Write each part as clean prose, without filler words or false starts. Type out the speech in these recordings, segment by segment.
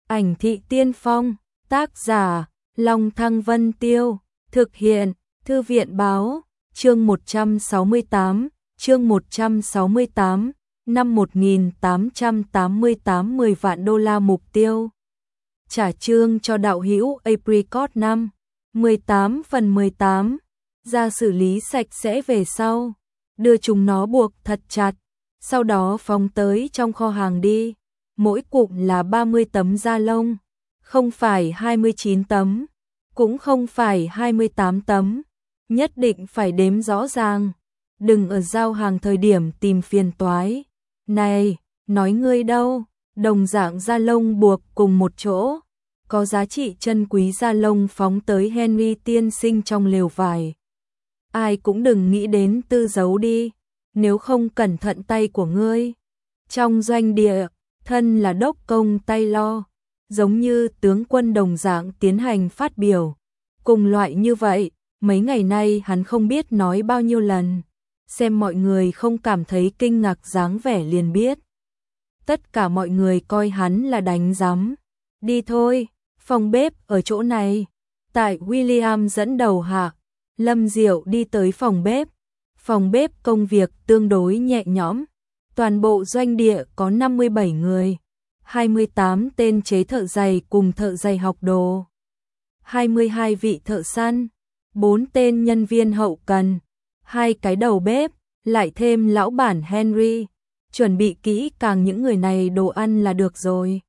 Ảnh thị tiên phong, tác giả, Long Thăng Vân Tiêu, thực hiện, Thư viện báo, chương 168, năm 1888 10 vạn đô la mục tiêu. Trả chương cho đạo hữu Apricot 5, 18/18, ra xử lý sạch sẽ về sau, đưa chúng nó buộc thật chặt, sau đó phóng tới trong kho hàng đi. Mỗi cụm là 30 tấm da lông, không phải 29 tấm, cũng không phải 28 tấm, nhất định phải đếm rõ ràng, đừng ở giao hàng thời điểm tìm phiền toái. Này, nói ngươi đâu, đồng dạng da lông buộc cùng một chỗ, có giá trị chân quý da lông phóng tới Henry tiên sinh trong lều vải. Ai cũng đừng nghĩ đến tư giấu đi, nếu không cẩn thận tay của ngươi. Trong doanh địa, thân là đốc công tay lo, giống như tướng quân đồng dạng tiến hành phát biểu. Cùng loại như vậy, mấy ngày nay hắn không biết nói bao nhiêu lần, xem mọi người không cảm thấy kinh ngạc dáng vẻ liền biết. Tất cả mọi người coi hắn là đánh giám. Đi thôi, phòng bếp ở chỗ này. Tại William dẫn đầu hạ, Lâm Diệu đi tới phòng bếp. Phòng bếp công việc tương đối nhẹ nhõm. Toàn bộ doanh địa có 57 người, 28 tên chế thợ giày cùng thợ giày học đồ, 22 vị thợ săn, 4 tên nhân viên hậu cần, 2 cái đầu bếp, lại thêm lão bản Henry. Chuẩn bị kỹ càng những người này đồ ăn là được rồi.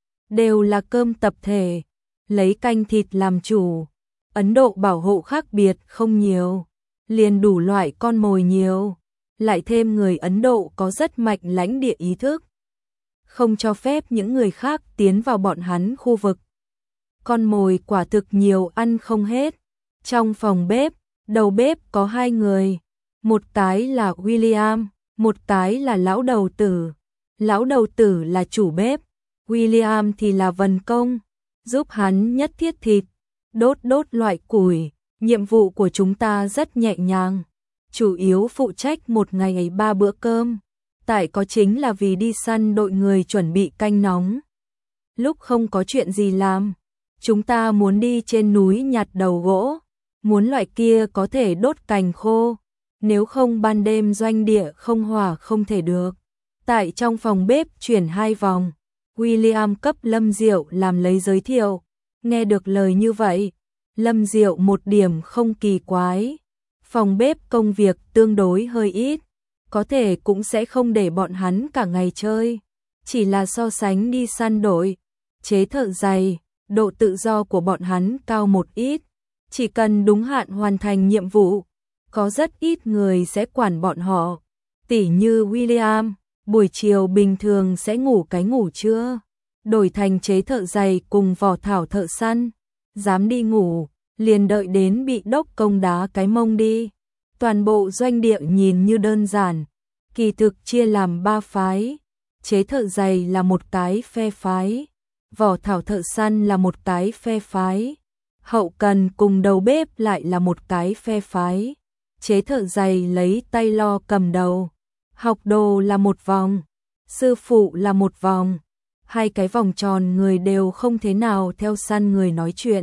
Đều là cơm tập thể, lấy canh thịt làm chủ. Ấn Độ bảo hộ khác biệt không nhiều, liền đủ loại con mồi nhiều. Lại thêm người Ấn Độ có rất mạnh lãnh địa ý thức, không cho phép những người khác tiến vào bọn hắn khu vực. Con mồi quả thực nhiều ăn không hết. Trong phòng bếp, đầu bếp có 2 người, một cái là William, một cái là lão đầu tử. Lão đầu tử là chủ bếp, William thì là vần công, giúp hắn nhất thiết thịt, đốt loại củi. Nhiệm vụ của chúng ta rất nhẹ nhàng, chủ yếu phụ trách một ngày 3 bữa cơm. Tại có chính là vì đi săn đội người chuẩn bị canh nóng. Lúc không có chuyện gì làm, chúng ta muốn đi trên núi nhặt đầu gỗ, muốn loại kia có thể đốt cành khô, nếu không ban đêm doanh địa không hỏa không thể được. Tại trong phòng bếp chuyển 2 vòng, William cấp Lâm Diệu làm lấy giới thiệu. Nghe được lời như vậy, Lâm Diệu một điểm không kỳ quái. Phòng bếp công việc tương đối hơi ít, có thể cũng sẽ không để bọn hắn cả ngày chơi, chỉ là so sánh đi săn đội, chế thợ giày, độ tự do của bọn hắn cao một ít, chỉ cần đúng hạn hoàn thành nhiệm vụ, có rất ít người sẽ quản bọn họ. Tỉ như William, buổi chiều bình thường sẽ ngủ cái ngủ trưa, đổi thành chế thợ giày cùng vỏ thảo thợ săn, dám đi ngủ, liền đợi đến bị đốc công đá cái mông đi. Toàn bộ doanh địa nhìn như đơn giản, kỳ thực chia làm 3 phái. Chế thợ giày là một cái phe phái, vỏ thảo thợ săn là một cái phe phái, hậu cần cùng đầu bếp lại là một cái phe phái. Chế thợ giày lấy tay lo cầm đầu, học đồ là một vòng, sư phụ là một vòng. 2 cái vòng tròn người đều không thế nào theo săn người nói chuyện.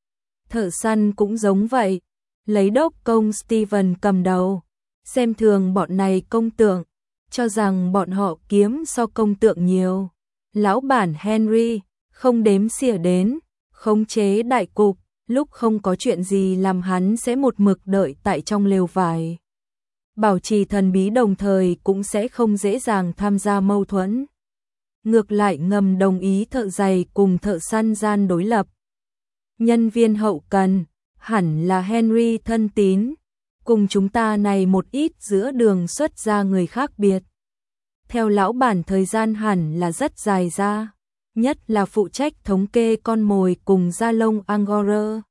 Thợ săn cũng giống vậy, lấy đốc công Steven cầm đầu, xem thường bọn này công tượng, cho rằng bọn họ kiếm so công tượng nhiều. Lão bản Henry, không đếm xỉa đến, khống chế đại cục, lúc không có chuyện gì làm hắn sẽ một mực đợi tại trong lều vải. Bảo trì thần bí đồng thời cũng sẽ không dễ dàng tham gia mâu thuẫn. Ngược lại ngầm đồng ý thợ giày cùng thợ săn gian đối lập. Nhân viên hậu cần, hẳn là Henry thân tín, cùng chúng ta này một ít giữa đường xuất ra người khác biệt. Theo lão bản thời gian hẳn là rất dài ra, nhất là phụ trách thống kê con mồi cùng da lông Angora.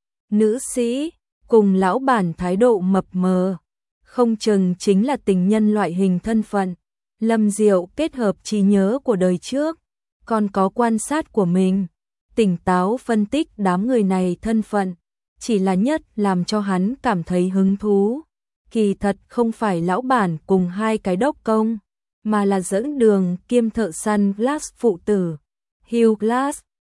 Nữ sĩ, cùng lão bản thái độ mập mờ, không chừng chính là tình nhân loại hình thân phận. Lâm Diệu kết hợp trí nhớ của đời trước, còn có quan sát của mình, tỉnh táo phân tích đám người này thân phận, chỉ là nhất làm cho hắn cảm thấy hứng thú. Kỳ thật không phải lão bản cùng 2 cái đốc công, mà là dẫn đường kiêm thợ săn Glass phụ tử. Hugh Glass,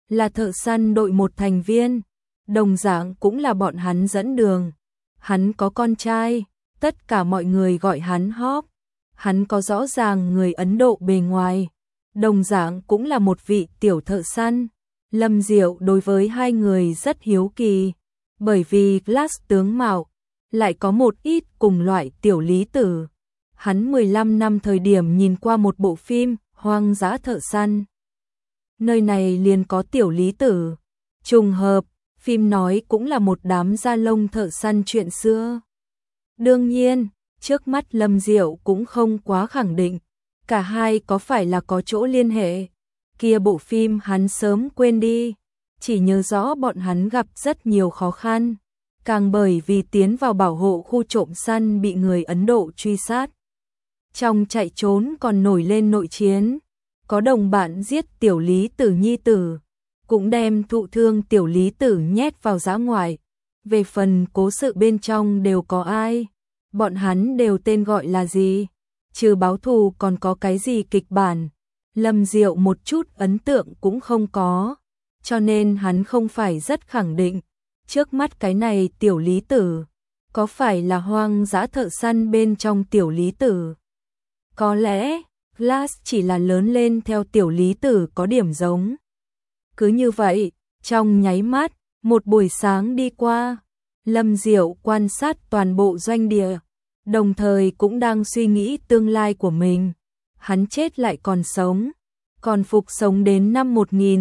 là thợ săn đội một thành viên, đồng dạng cũng là bọn hắn dẫn đường. Hắn có con trai, tất cả mọi người gọi hắn Hawk. Hắn có rõ ràng người Ấn Độ bề ngoài, đồng dạng cũng là một vị tiểu thợ săn. Lâm Diệu đối với hai người rất hiếu kỳ, bởi vì Glass tướng mạo lại có một ít cùng loại tiểu lý tử. Hắn 15 năm thời điểm nhìn qua một bộ phim Hoang dã thợ săn. Nơi này liền có tiểu lý tử. Trùng hợp, phim nói cũng là một đám da lông thợ săn chuyện xưa. Đương nhiên, trước mắt Lâm Diệu cũng không quá khẳng định, cả hai có phải là có chỗ liên hệ. Kia bộ phim hắn sớm quên đi, chỉ nhớ rõ bọn hắn gặp rất nhiều khó khăn, càng bởi vì tiến vào bảo hộ khu trộm săn bị người Ấn Độ truy sát. Trong chạy trốn còn nổi lên nội chiến, có đồng bạn giết tiểu lý tử nhi tử, cũng đem thụ thương tiểu lý tử nhét vào dã ngoại. Về phần cố sự bên trong đều có ai, bọn hắn đều tên gọi là gì, trừ báo thù còn có cái gì kịch bản. Lâm Diệu một chút ấn tượng cũng không có, cho nên hắn không phải rất khẳng định, trước mắt cái này tiểu lý tử, có phải là hoang dã thợ săn bên trong tiểu lý tử. Có lẽ, Glass chỉ là lớn lên theo tiểu lý tử có điểm giống. Cứ như vậy, trong nháy mắt, một buổi sáng đi qua, Lâm Diệu quan sát toàn bộ doanh địa, đồng thời cũng đang suy nghĩ tương lai của mình. Hắn chết lại còn sống, còn phục sống đến năm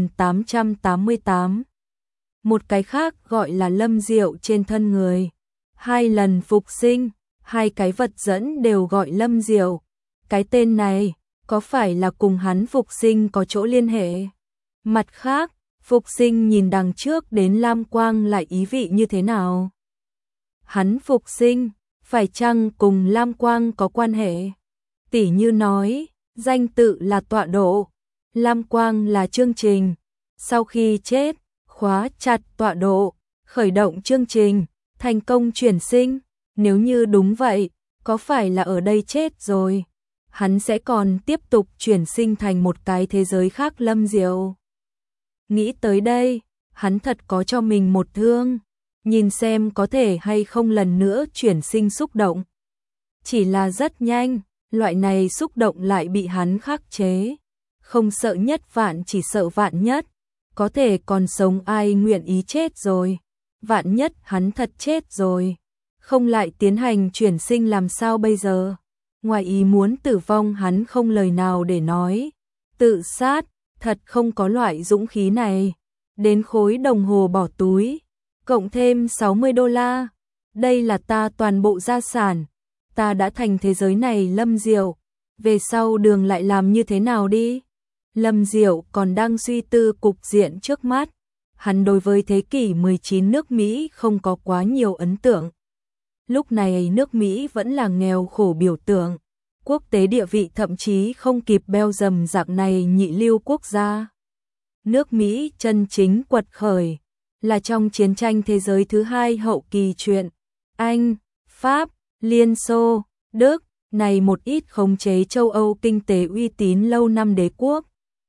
1888. Một cái khác gọi là Lâm Diệu trên thân người. 2 lần phục sinh, 2 cái vật dẫn đều gọi Lâm Diệu. Cái tên này, có phải là cùng hắn phục sinh có chỗ liên hệ? Mặt khác, phục sinh nhìn đằng trước đến lam quang lại ý vị như thế nào? Hắn phục sinh, phải chăng cùng lam quang có quan hệ? Tỉ như nói, danh tự là tọa độ, lam quang là chương trình. Sau khi chết, khóa chặt tọa độ, khởi động chương trình, thành công chuyển sinh. Nếu như đúng vậy, có phải là ở đây chết rồi, hắn sẽ còn tiếp tục chuyển sinh thành một cái thế giới khác? Lâm Diệu nghĩ tới đây, hắn thật có cho mình một thương, nhìn xem có thể hay không lần nữa chuyển sinh xúc động. Chỉ là rất nhanh, loại này xúc động lại bị hắn khắc chế. Không sợ nhất vạn, chỉ sợ vạn nhất. Có thể còn sống ai nguyện ý chết rồi. Vạn nhất hắn thật chết rồi, không lại tiến hành chuyển sinh làm sao bây giờ? Ngoài ý muốn tử vong hắn không lời nào để nói. Tự sát, thật không có loại dũng khí này. Đến khối đồng hồ bỏ túi, cộng thêm $60. Đây là ta toàn bộ gia sản. Ta đã thành thế giới này Lâm Diệu. Về sau đường lại làm như thế nào đi? Lâm Diệu còn đang suy tư cục diện trước mắt. Hắn đối với thế kỷ 19 nước Mỹ không có quá nhiều ấn tượng. Lúc này nước Mỹ vẫn là nghèo khổ biểu tượng. Quốc tế địa vị thậm chí không kịp Belgium dạng này nhị lưu quốc gia. Nước Mỹ chân chính quật khởi là trong chiến tranh thế giới thứ hai hậu kỳ chuyện. Anh, Pháp, Liên Xô, Đức, này một ít khống chế châu Âu kinh tế uy tín lâu năm đế quốc.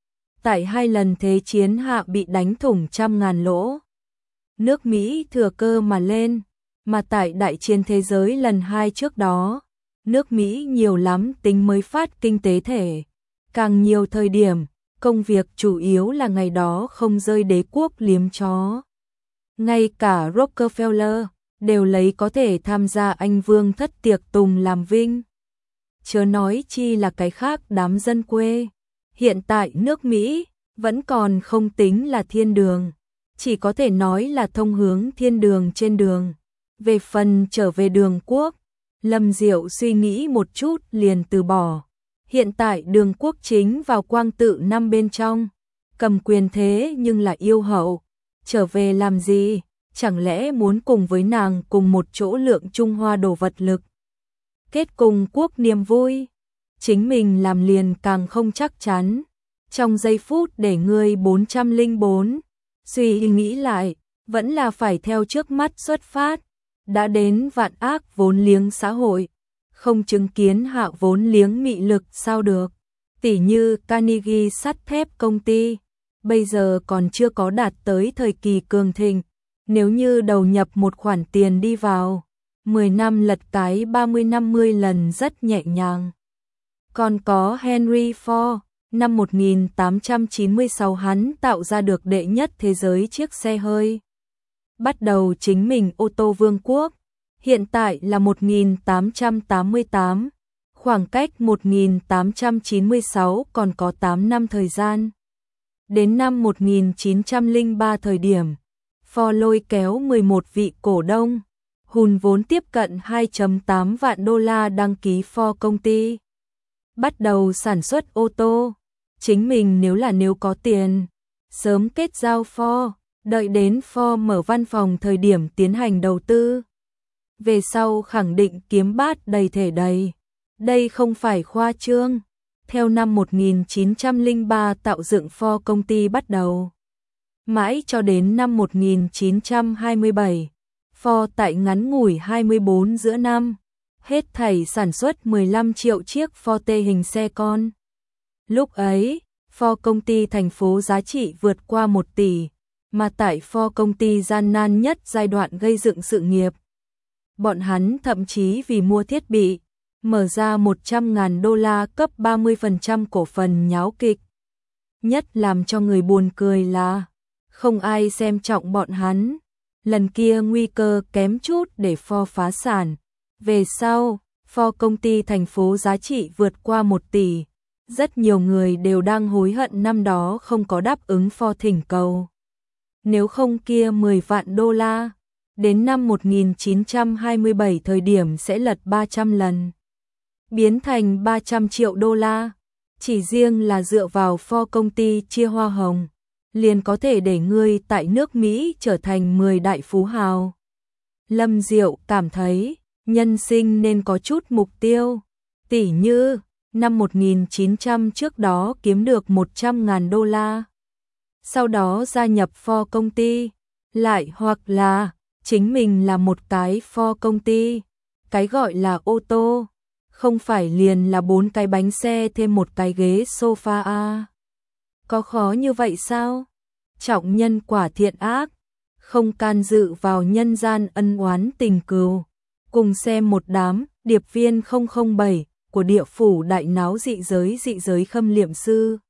Tại 2 lần thế chiến hạ bị đánh thủng trăm ngàn lỗ. Nước Mỹ thừa cơ mà lên, mà tại đại chiến thế giới lần 2 trước đó, nước Mỹ nhiều lắm tính mới phát kinh tế thể. Càng nhiều thời điểm, công việc chủ yếu là ngày đó không rơi đế quốc liếm chó. Ngay cả Rockefeller đều lấy có thể tham gia Anh Vương thất tiệc tùng làm vinh. Chớ nói chi là cái khác đám dân quê. Hiện tại nước Mỹ vẫn còn không tính là thiên đường, chỉ có thể nói là thông hướng thiên đường trên đường. Về phần trở về đường quốc, Lâm Diệu suy nghĩ một chút liền từ bỏ. Hiện tại đường quốc chính vào quang tự năm bên trong, cầm quyền thế nhưng là yêu hậu. Trở về làm gì? Chẳng lẽ muốn cùng với nàng cùng một chỗ lượng Trung Hoa đồ vật lực? Kết cùng quốc niềm vui, chính mình làm liền càng không chắc chắn. Trong giây phút để ngươi 404, suy nghĩ lại, vẫn là phải theo trước mắt xuất phát. Đã đến vạn ác vốn liếng xã hội, không chứng kiến hạ vốn liếng mị lực sao được. Tỉ như Carnegie sắt thép công ty, bây giờ còn chưa có đạt tới thời kỳ cường thịnh. Nếu như đầu nhập một khoản tiền đi vào, 10 năm lật cái 30-50 lần rất nhẹ nhàng. Còn có Henry Ford, năm 1896 hắn tạo ra được đệ nhất thế giới chiếc xe hơi. Bắt đầu chính mình ô tô vương quốc, hiện tại là 1888, khoảng cách 1896 còn có 8 năm thời gian. Đến năm 1903 thời điểm, Ford lôi kéo 11 vị cổ đông, hùn vốn tiếp cận 2,8 vạn đô la đăng ký Ford công ty. Bắt đầu sản xuất ô tô, chính mình nếu có tiền, sớm kết giao Ford, đợi đến Ford mở văn phòng thời điểm tiến hành đầu tư. Về sau khẳng định kiếm bát đầy thể đầy. Đây không phải khoa trương. Theo năm 1903 tạo dựng Ford công ty bắt đầu. Mãi cho đến năm 1927, Ford tại ngắn ngủi 24 giữa năm, hết thảy sản xuất 15 triệu chiếc Ford T hình xe con. Lúc ấy, Ford công ty thành phố giá trị vượt qua 1 tỷ, mà tại Ford công ty gian nan nhất giai đoạn gây dựng sự nghiệp. Bọn hắn thậm chí vì mua thiết bị, mở ra 100.000 đô la cấp 30% cổ phần nháo kịch. Nhất làm cho người buồn cười là, không ai xem trọng bọn hắn. Lần kia nguy cơ kém chút để Ford phá sản. Về sau, Ford công ty thành phố giá trị vượt qua 1 tỷ. Rất nhiều người đều đang hối hận năm đó không có đáp ứng Ford thỉnh cầu. Nếu không kia 10 vạn đô la, đến năm 1927 thời điểm sẽ lật 300 lần. Biến thành 300 triệu đô la. Chỉ riêng là dựa vào Ford công ty chia hoa hồng, liền có thể để ngươi tại nước Mỹ trở thành 10 đại phú hào. Lâm Diệu cảm thấy, nhân sinh nên có chút mục tiêu. Tỉ như, năm 1900 trước đó kiếm được 100.000 đô la. Sau đó gia nhập Ford công ty. Lại hoặc là, chính mình là một cái Ford công ty. Cái gọi là ô tô, không phải liền là 4 cái bánh xe thêm một cái ghế sofa à. Có khó như vậy sao? Trọng nhân quả thiện ác, không can dự vào nhân gian ân oán tình cừu. Cùng xem một đám điệp viên 007 của địa phủ đại náo dị giới khâm liệm sư.